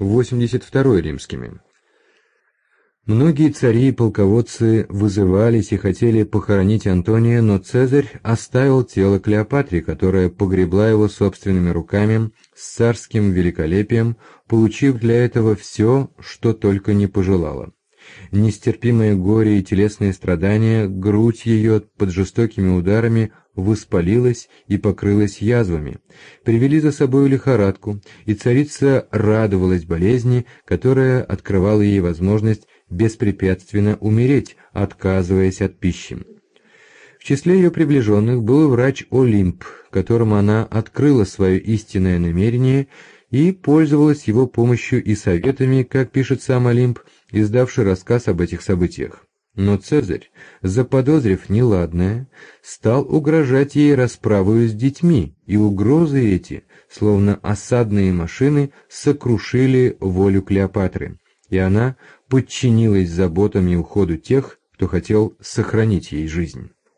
82 римскими. Многие цари и полководцы вызывались и хотели похоронить Антония, но Цезарь оставил тело Клеопатре, которая погребла его собственными руками с царским великолепием, получив для этого все, что только не пожелала. Нестерпимое горе и телесные страдания, грудь ее под жестокими ударами воспалилась и покрылась язвами, привели за собою лихорадку, и царица радовалась болезни, которая открывала ей возможность беспрепятственно умереть, отказываясь от пищи. В числе ее приближенных был врач Олимп, которому она открыла свое истинное намерение и пользовалась его помощью и советами, как пишет сам Олимп, издавший рассказ об этих событиях. Но Цезарь, заподозрив неладное, стал угрожать ей расправою с детьми, и угрозы эти, словно осадные машины, сокрушили волю Клеопатры, и она подчинилась заботам и уходу тех, кто хотел сохранить ей жизнь.